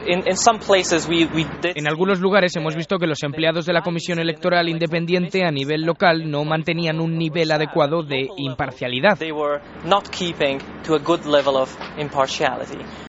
En algunos lugares hemos visto que los empleados de la Comisión Electoral Independiente a nivel local no mantenían un nivel adecuado de imparcialidad.